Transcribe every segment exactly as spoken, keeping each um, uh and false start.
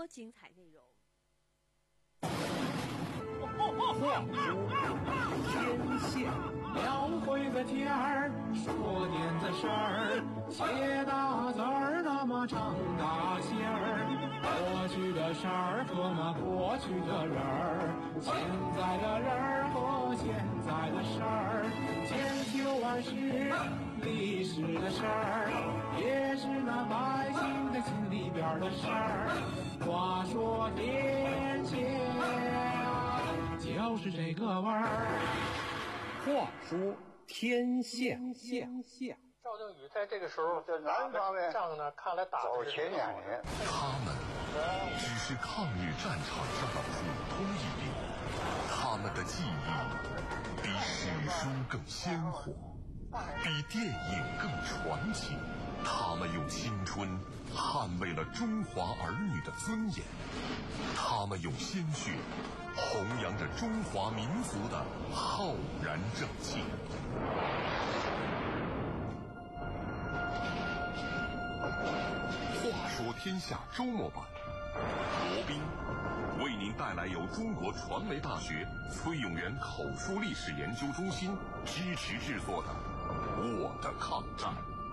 精彩内容。 话说天下， 描绘个天儿，说点子事儿，写大字儿，那么长大线儿。过去的事儿和那过去的人儿，现在的人儿和现在的事儿，千秋万世历史的事儿，也是那百姓的心里边的事儿。话说天下，就是这个味儿。 话说天下， 赵定宇在这个时候在南方面仗呢，看来打走前两年， 他们只是抗日战场上的普通一兵，他们的记忆比史书更鲜活，比电影更传奇。他们用青春捍卫了中华儿女的尊严，他们用鲜血弘扬着中华民族的浩然正气。话说天下周末版，罗宾为您带来由中国传媒大学崔永元口述历史研究中心支持制作的《我的抗战》。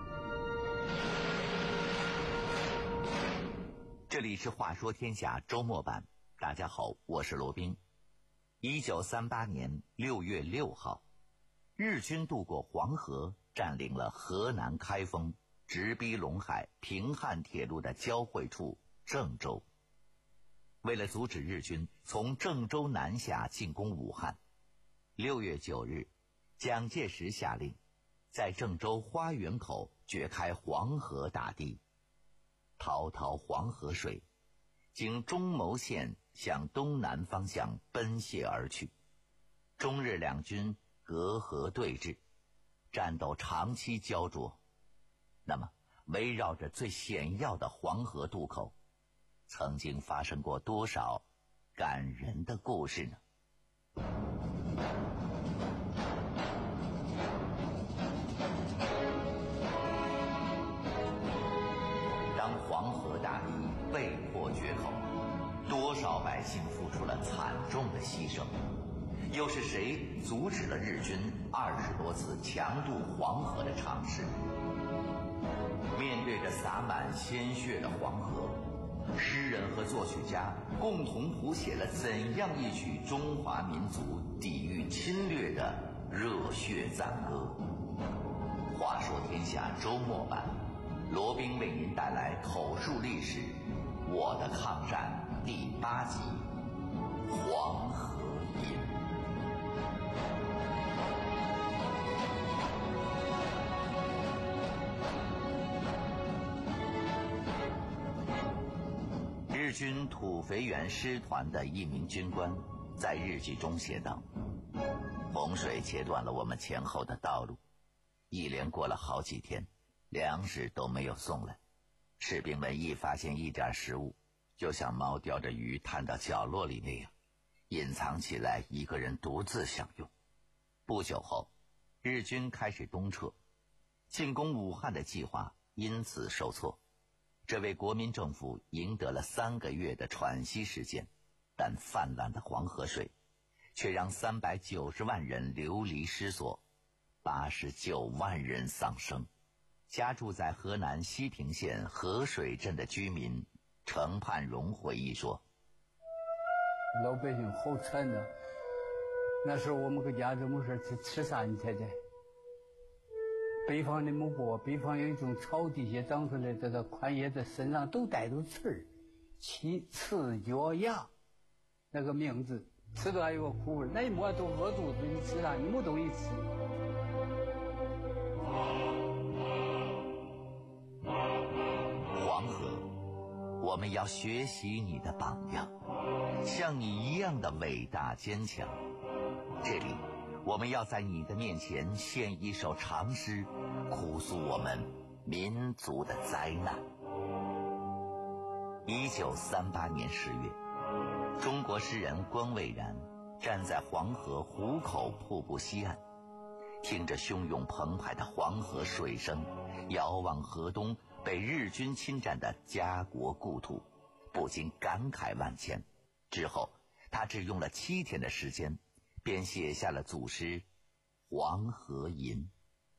这里是话说天下周末版，大家好，我是罗宾。一九三八年六月六号，日军渡过黄河，占领了河南开封，直逼陇海平汉铁路的交汇处郑州。为了阻止日军从郑州南下进攻武汉，六月九日，蒋介石下令在郑州花园口掘开黄河大堤，滔滔黄河水经中牟县向东南方向奔泻而去，中日两军隔河对峙，战斗长期焦灼。那么围绕着最险要的黄河渡口，曾经发生过多少感人的故事呢？当黄河大堤被迫决口，多少百姓付出了惨重的牺牲，又是谁阻止了日军二十多次强渡黄河的尝试？面对着洒满鲜血的黄河，诗人和作曲家共同谱写了怎样一曲中华民族抵御侵略的热血赞歌。话说天下周末版，罗宾为您带来口述历史《我的抗战》第八集《黄河引》。日军土肥原师团的一名军官在日记中写道：洪水切断了我们前后的道路，一连过了好几天，粮食都没有送来。士兵们一发现一点食物，就像猫叼着鱼探到角落里那样，隐藏起来，一个人独自享用。不久后，日军开始东撤，进攻武汉的计划因此受挫。这为国民政府赢得了三个月的喘息时间，但泛滥的黄河水却让三百九十万人流离失所，八十九万人丧生。家住在河南西平县河水镇的居民程盼荣回忆说： 老百姓好惨呐！那时候我们搁家这么说吃吃啥？你猜猜？北方的木瓜，北方有一种草地下长出来的这宽叶子，身上都带着刺儿，起刺脚牙，那个名字吃的还有个苦味，那一摸都饿肚子，你吃啥？你没东西吃。 黄河，我们要学习你的榜样，像你一样的伟大坚强。这里我们要在你的面前献一首长诗，哭诉我们民族的灾难。一九三八年十月，中国诗人关蔚然站在黄河壶口瀑布西岸，听着汹涌澎湃的黄河水声，遥望河东被日军侵占的家国故土， 不禁感慨万千。之后他只用了七天的时间，便写下了祖诗《黄河吟》。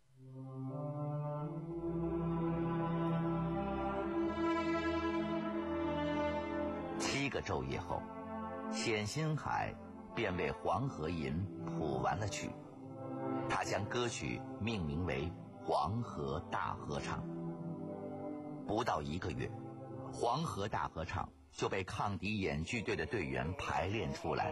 七个昼夜后，冼星海便为《黄河吟》谱完了曲。他将歌曲命名为《黄河大合唱》。不到一个月，《黄河大合唱》就被抗敌演剧队的队员排练出来。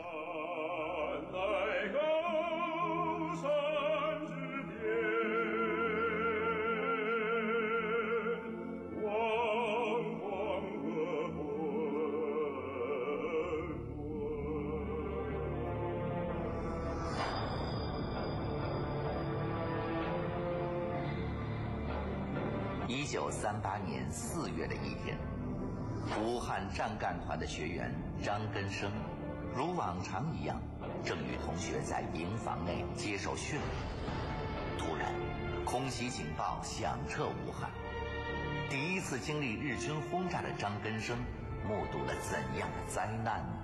一九三八年四月的一天，武汉战干团的学员张根生如往常一样，正与同学在营房内接受训练。突然，空袭警报响彻武汉。第一次经历日军轰炸的张根生，目睹了怎样的灾难呢？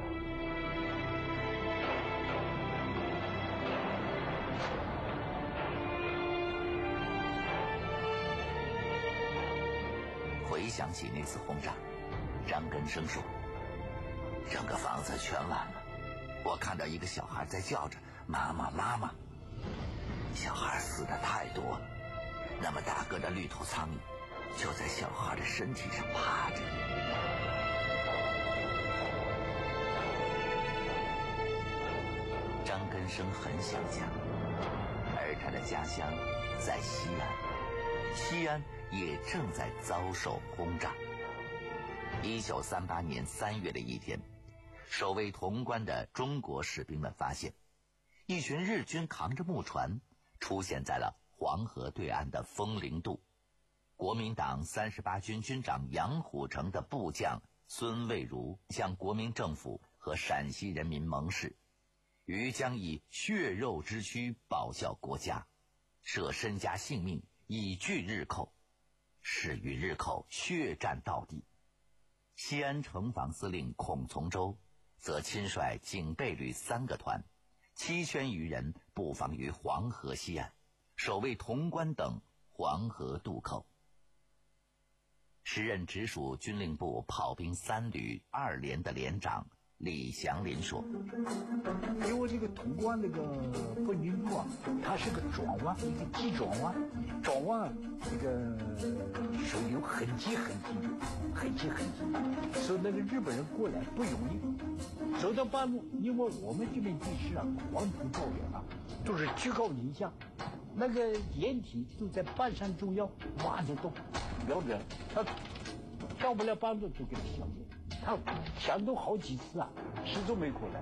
回想起那次轰炸，张根生说：“整个房子全完了，我看到一个小孩在叫着妈妈妈妈。小孩死的太多了，那么大个的绿头苍蝇就在小孩的身体上趴着。”张根生很想家，而他的家乡在西安，西安也正在遭受轰炸。一九三八年三月的一天，守卫潼关的中国士兵们发现，一群日军扛着木船出现在了黄河对岸的枫林渡。国民党三十八军军长杨虎城的部将孙蔚如向国民政府和陕西人民盟誓，于将以血肉之躯报效国家，舍身家性命以拒日寇，誓与日寇血战到底。西安城防司令孔从周则亲率警备旅三个团，七千余人布防于黄河西岸，守卫潼关等黄河渡口。时任直属军令部炮兵三旅二连的连长李祥林说：“ 因为这个潼关那个枫林渡啊，它是个转弯，一个急转弯，转弯这个手有很急很急，很急很急，所以那个日本人过来不容易。走到半路，因为我们这边地势啊，黄土高原啊，都是居高临下，那个掩体都在半山中央挖着洞，瞄准他到不了半路就给他消灭。他想都好几次啊，始终没过来。”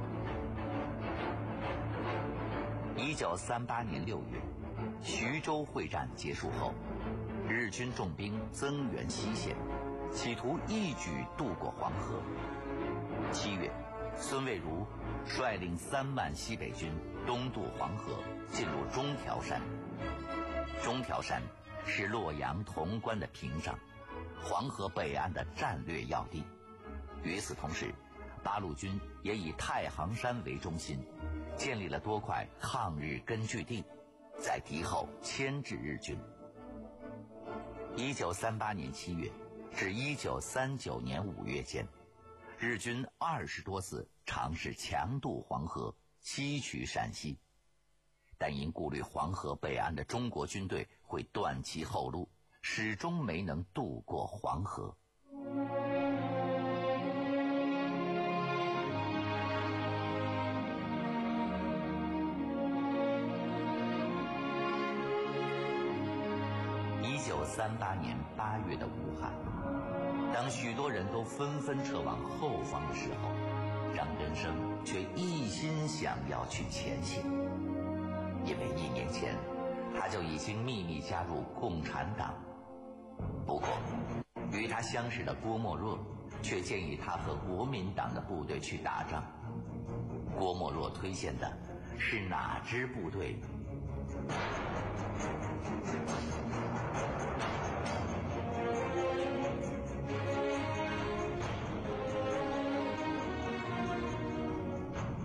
一九三八年六月，徐州会战结束后，日军重兵增援西线，企图一举渡过黄河。七月，孙蔚如率领三万西北军东渡黄河，进入中条山。中条山是洛阳潼关的屏障，黄河北岸的战略要地。与此同时，八路军也以太行山为中心，建立了多块抗日根据地，在敌后牵制日军。一九三八年七月至一九三九年五月间，日军二十多次尝试强渡黄河，西取陕西，但因顾虑黄河北岸的中国军队会断其后路，始终没能渡过黄河。一九三八年八月的武汉，当许多人都纷纷撤往后方的时候，张根生却一心想要去前线，因为一年前他就已经秘密加入共产党。不过与他相识的郭沫若却建议他和国民党的部队去打仗。郭沫若推荐的是哪支部队？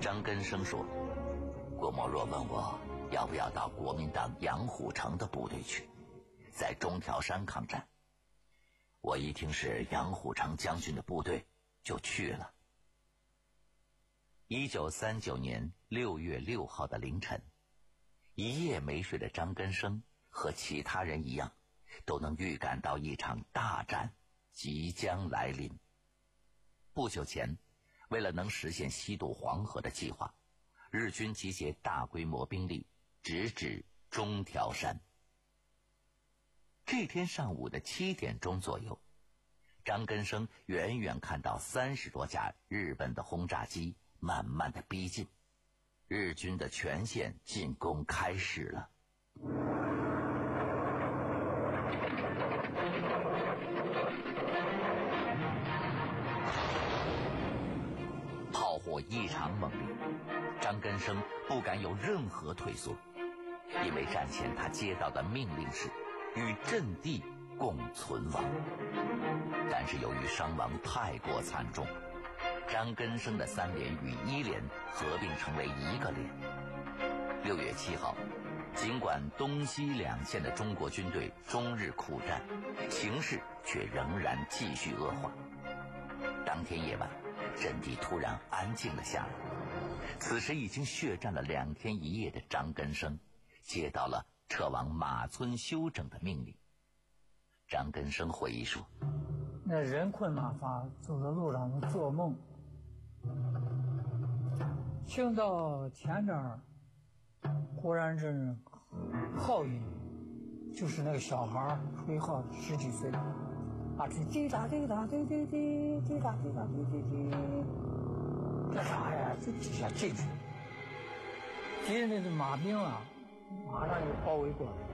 张根生说，郭沫若问我要不要到国民党杨虎城的部队去，在中条山抗战。我一听是杨虎城将军的部队，就去了。一九三九年六月六号的凌晨，一夜没睡的张根生和其他人一样，都能预感到一场大战即将来临。不久前，为了能实现西渡黄河的计划，日军集结大规模兵力，直指中条山。这天上午的七点钟左右，张根生远远看到三十多架日本的轰炸机慢慢的逼近，日军的全线进攻开始了。炮火异常猛烈，张根生不敢有任何退缩，因为战前他接到的命令是与阵地共存亡。但是由于伤亡太过惨重，张根生的三连与一连合并成为一个连。六月七号，尽管东西两线的中国军队终日苦战，形势却仍然继续恶化。当天夜晚，阵地突然安静了下来。此时已经血战了两天一夜的张根生接到了撤往马村休整的命令。张根生回忆说， 那人困马乏，走在路上做梦，听到前边忽然是号音，就是那个小孩吹号，十几岁啊，这滴答滴答滴滴滴滴答滴答滴滴滴，干啥呀？就几下进去，敌人那个马兵啊，马上就包围过来。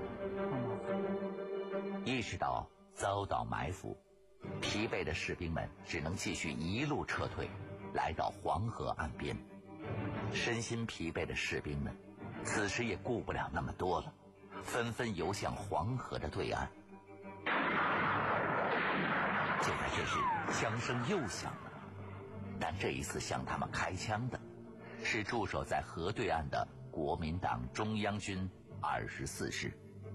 意识到遭到埋伏，疲惫的士兵们只能继续一路撤退，来到黄河岸边。身心疲惫的士兵们此时也顾不了那么多了，纷纷游向黄河的对岸。就在这时，枪声又响了，但这一次向他们开枪的是驻守在河对岸的国民党中央军二十四师。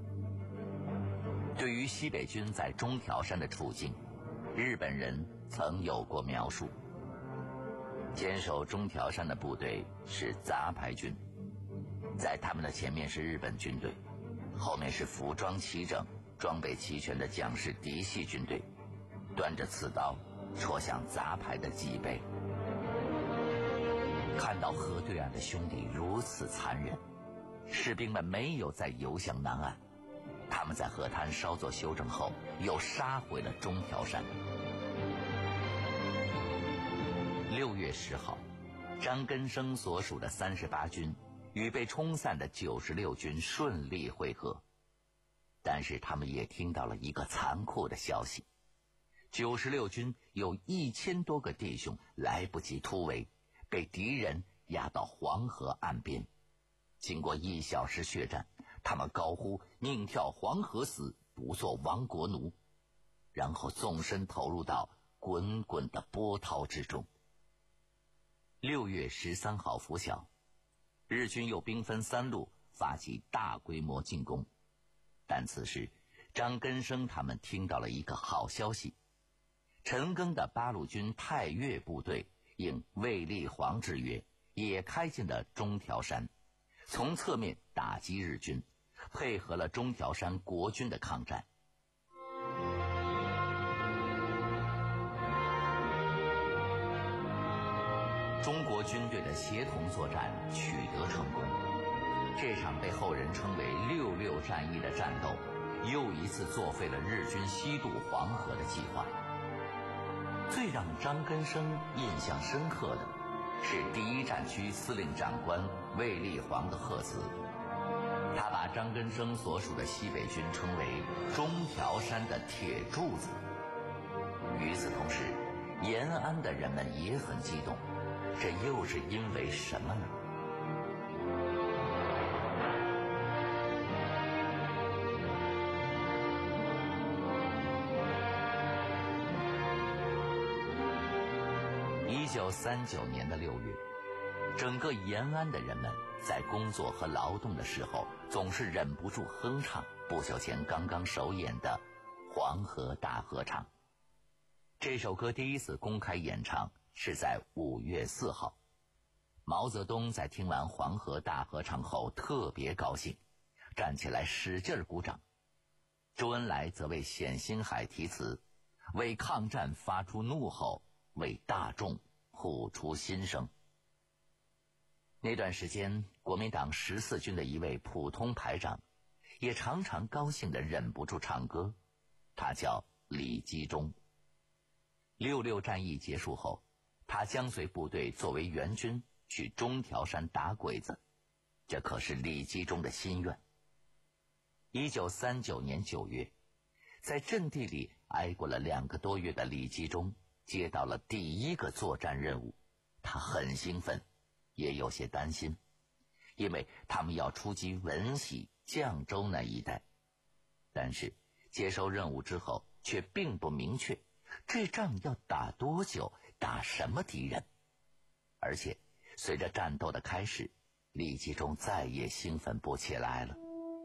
对于西北军在中条山的处境，日本人曾有过描述。坚守中条山的部队是杂牌军，在他们的前面是日本军队，后面是服装齐整、装备齐全的蒋氏嫡系军队，端着刺刀戳向杂牌的脊背。看到河对岸的兄弟如此残忍，士兵们没有再游向南岸，他们在河滩稍作休整后，又杀回了中条山。六月十号，张根生所属的三十八军与被冲散的九十六军顺利会合，但是他们也听到了一个残酷的消息：九十六军有一千多个弟兄来不及突围，被敌人压到黄河岸边。经过一小时血战，他们高呼宁跳黄河死，不做亡国奴，然后纵身投入到滚滚的波涛之中。六月十三号拂晓，日军又兵分三路发起大规模进攻。但此时张根生他们听到了一个好消息，陈赓的八路军太岳部队应卫立煌之约，也开进了中条山，从侧面打击日军，配合了中条山国军的抗战。中国军队的协同作战取得成功，这场被后人称为六六战役的战斗又一次作废了日军西渡黄河的计划。最让张根生印象深刻的是第一战区司令长官卫立煌的贺词，他把张根生所属的西北军称为中条山的铁柱子。与此同时，延安的人们也很激动，这又是因为什么呢？一九三九年的六月， 整个延安的人们在工作和劳动的时候，总是忍不住哼唱不久前刚刚首演的《黄河大合唱》。这首歌第一次公开演唱是在五月四号。毛泽东在听完《黄河大合唱》后特别高兴，站起来使劲鼓掌。周恩来则为冼星海题词，为抗战发出怒吼，为大众呼出心声。那段时间，国民党十四军的一位普通排长也常常高兴地忍不住唱歌，他叫李基忠。六六战役结束后，他将随部队作为援军去中条山打鬼子，这可是李基忠的心愿。一九三九年九月，在阵地里挨过了两个多月的李基忠接到了第一个作战任务，他很兴奋，也有些担心，因为他们要出击闻喜、绛州那一带。但是接收任务之后却并不明确，这仗要打多久，打什么敌人。而且随着战斗的开始，李基忠再也兴奋不起来了。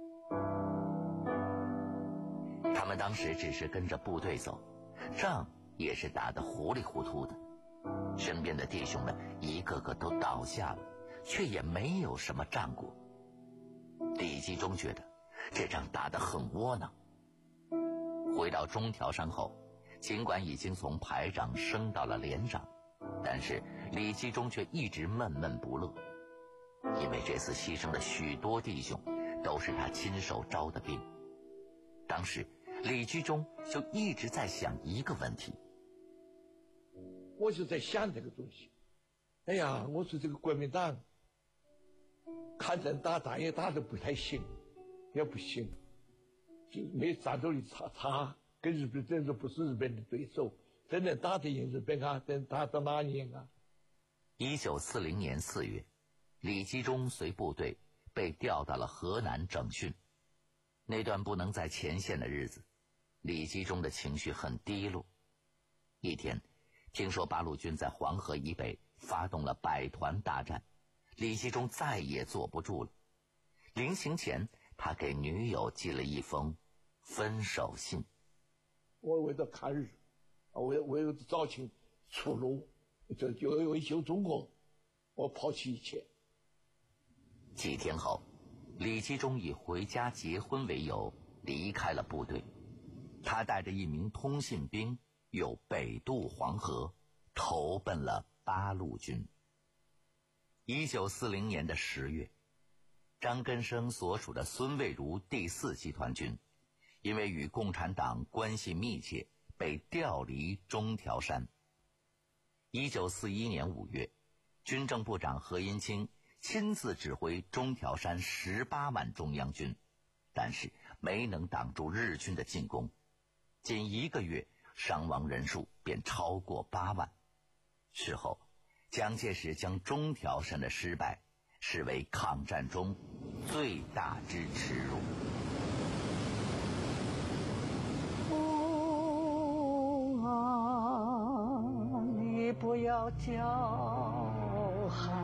他们当时只是跟着部队走，仗也是打得糊里糊涂的，身边的弟兄们一个个都倒下了，却也没有什么战果。李基忠觉得这仗打得很窝囊。回到中条山后，尽管已经从排长升到了连长，但是李基忠却一直闷闷不乐，因为这次牺牲的许多弟兄都是他亲手招的兵。当时李基忠就一直在想一个问题， 我就在想这个东西。哎呀，我说这个国民党抗战打仗也打得不太行，也不行，就没战斗力差差，跟日本真的不是日本的对手，真能打得赢日本啊？真打到哪年啊？ 一九四零年四月，李基忠随部队被调到了河南整训。那段不能在前线的日子，李基忠的情绪很低落。一天，听说八路军在黄河以北发动了百团大战，李基忠再也坐不住了。临行前，他给女友寄了一封分手信。 我为了抗日，为为了找寻出路，就就为救中国，我抛弃一切。 几天后，李基忠以回家结婚为由离开了部队，他带着一名通信兵又北渡黄河，投奔了八路军。一九四零年的十月，张根生所属的孙蔚如第四集团军因为与共产党关系密切，被调离中条山。一九四一年五月，军政部长何应钦亲自指挥中条山十八万中央军，但是没能挡住日军的进攻，仅一个月伤亡人数便超过八万。事后，蒋介石将中条山的失败视为抗战中最大之耻辱。 风啊，你不要叫喊，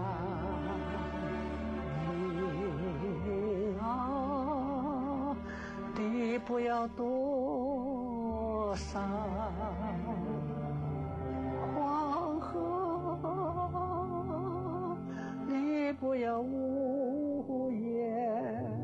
你啊，你不要躲闪，黄河，你不要无言。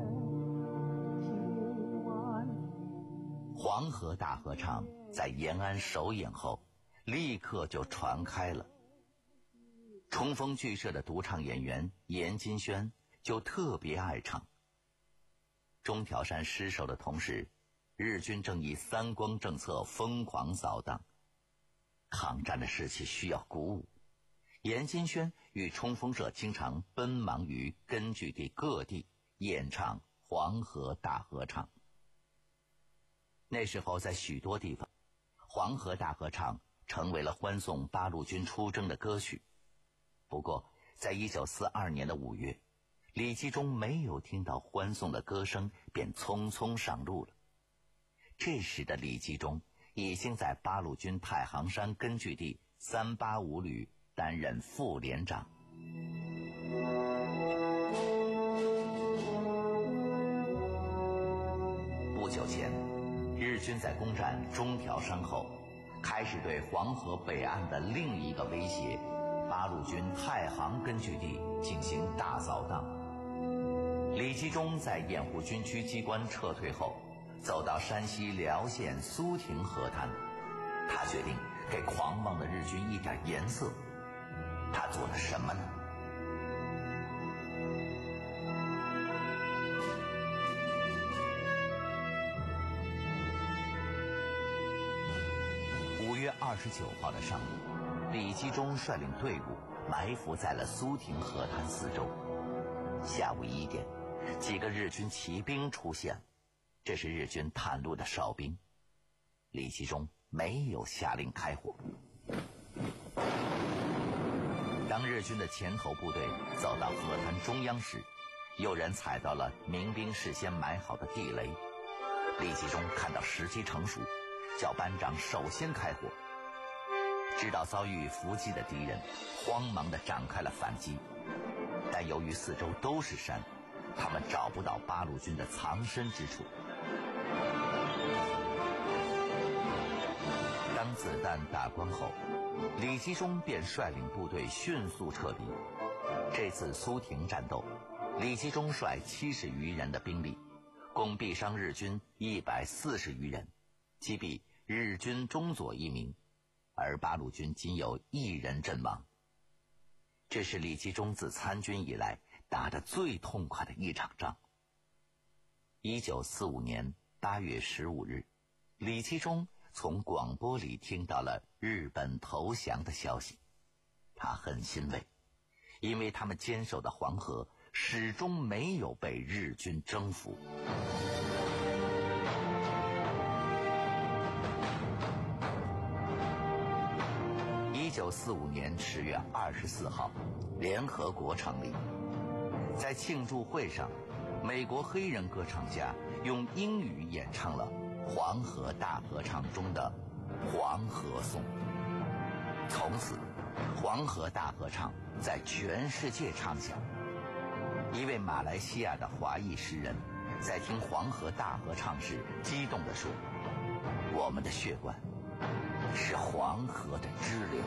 黄河大合唱在延安首演后，立刻就传开了。冲锋剧社的独唱演员严金轩就特别爱唱。中条山失守的同时，日军正以三光政策疯狂扫荡，抗战的士气需要鼓舞。严金轩与冲锋社经常奔忙于根据地各地演唱黄河大合唱。那时候在许多地方，黄河大合唱成为了欢送八路军出征的歌曲。不过在一九四二年的五月，李基忠没有听到欢送的歌声，便匆匆上路了。这时的李基忠已经在八路军太行山根据地三八五旅担任副连长。 不久前，日军在攻占中条山后，开始对黄河北岸的另一个威胁——八路军太行根据地进行大扫荡。李继忠在掩护军区机关撤退后，走到山西辽县苏亭河滩，他决定给狂妄的日军一点颜色。他做了什么呢？五月二十九号的上午，李继忠率领队伍埋伏在了苏亭河滩四周。下午一点，几个日军骑兵出现，这是日军探路的哨兵。李继忠没有下令开火。当日军的前头部队走到河滩中央时，有人踩到了民兵事先埋好的地雷。李继忠看到时机成熟，叫班长首先开火。知道遭遇伏击的敌人，慌忙地展开了反击，但由于四周都是山，他们找不到八路军的藏身之处。当子弹打光后，李继忠便率领部队迅速撤离。这次苏亭战斗，李继忠率七十余人的兵力，共毙伤日军一百四十余人，击毙日军中佐一名，而八路军仅有一人阵亡。这是李继忠自参军以来打得最痛快的一场仗。一九四五年八月十五日，李继忠从广播里听到了日本投降的消息，他很欣慰，因为他们坚守的黄河始终没有被日军征服。一九四五年十月二十四号，联合国成立。在庆祝会上，美国黑人歌唱家用英语演唱了黄河大合唱中的《黄河颂》。从此，黄河大合唱在全世界唱响。一位马来西亚的华裔诗人在听黄河大合唱时激动地说：“我们的血管是黄河的支流。”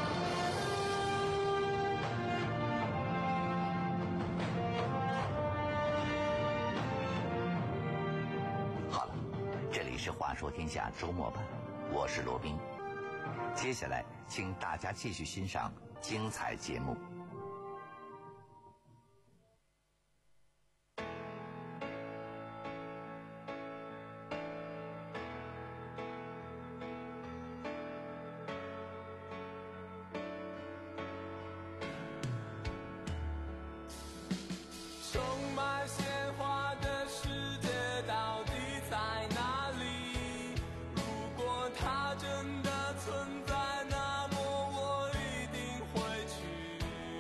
好了，这里是话说天下周末版，我是罗宾。接下来请大家继续欣赏精彩节目。 真的存在，那么我一定会去。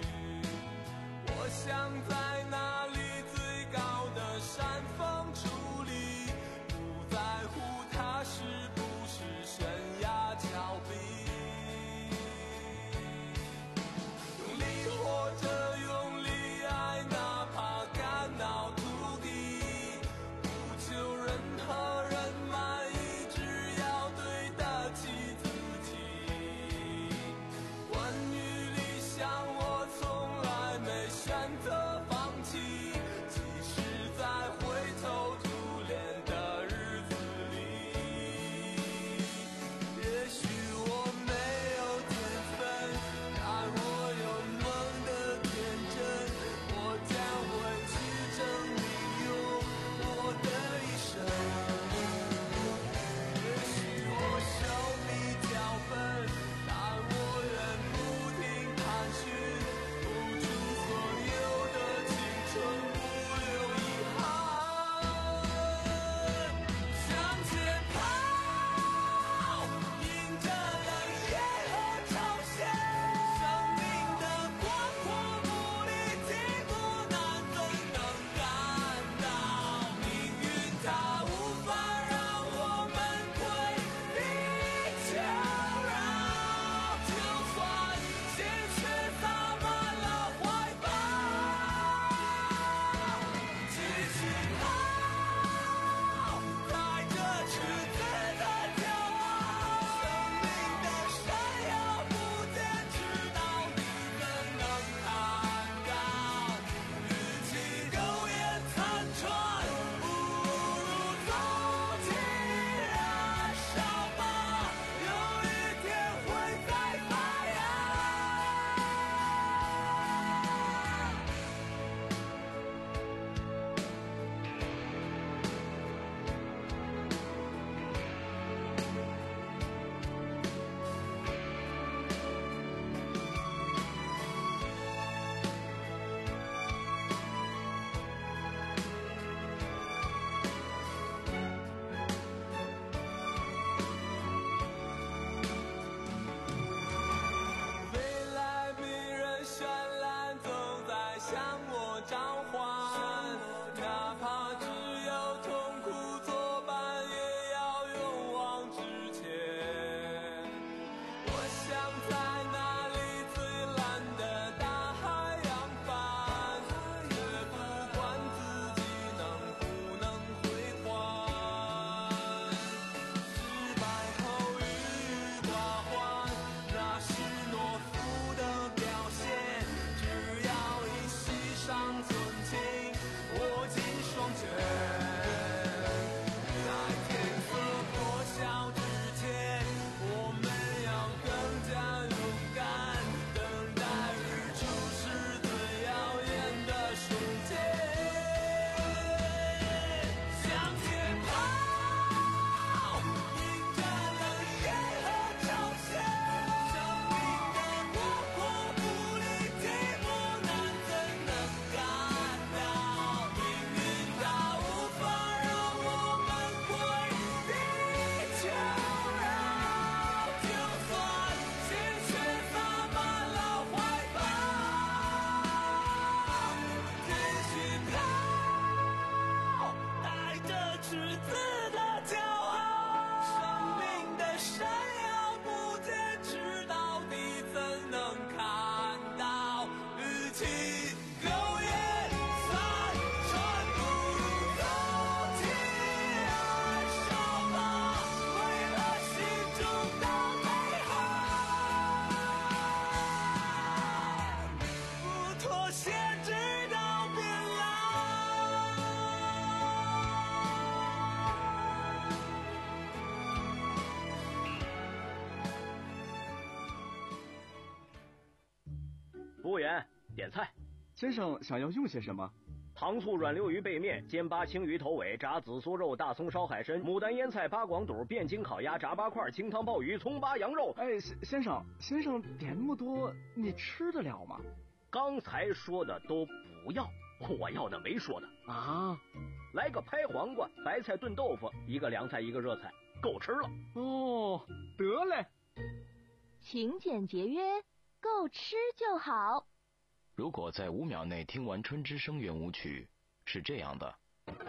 服务员，点菜。 先生想要用些什么？ 糖醋软溜鱼背面、煎八青鱼头尾、炸紫苏肉、大葱烧海参、牡丹腌菜、八广肚、汴京烤鸭、炸八块、清汤鲍鱼、葱八羊肉。 哎，先生，先生点那么多，你吃得了吗？ 刚才说的都不要，我要的没说的啊。 来个拍黄瓜，白菜炖豆腐，一个凉菜，一个热菜，够吃了。 哦，得嘞。 勤俭节约，够吃就好。 如果在五秒内听完《春之声》圆舞曲，是这样的；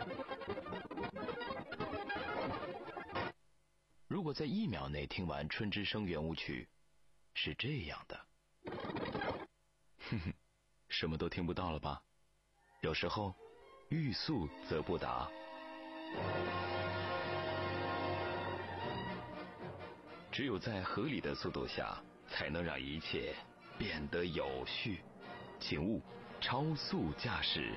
如果在一秒内听完《春之声》圆舞曲，是这样的。哼哼，什么都听不到了吧？有时候，欲速则不达。只有在合理的速度下，才能让一切变得有序。请勿超速驾驶。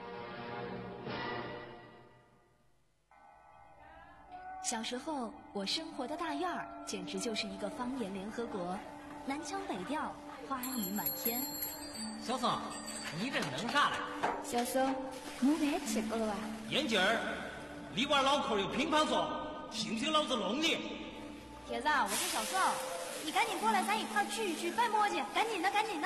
小时候，我生活的大院儿简直就是一个方言联合国，南腔北调，花语满天。 小宋，你这弄啥嘞？ 小宋，我别吃过了吧？ 眼镜儿，里边脑壳有乒乓球，信不信老子弄你？ 铁子，我是小宋，你赶紧过来，咱一块儿聚一聚，别磨叽，赶紧的，赶紧的。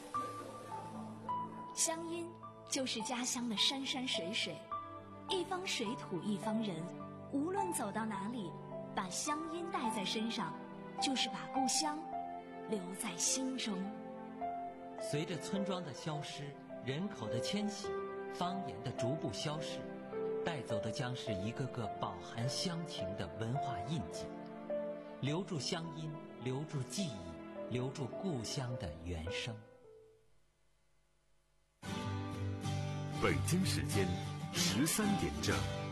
乡音就是家乡的山山水水，一方水土一方人，无论走到哪里，把乡音带在身上，就是把故乡留在心中。 随着村庄的消失，人口的迁徙，方言的逐步消逝，带走的将是一个个饱含乡情的文化印记。留住乡音，留住记忆，留住故乡的原声。 北京时间十三点整。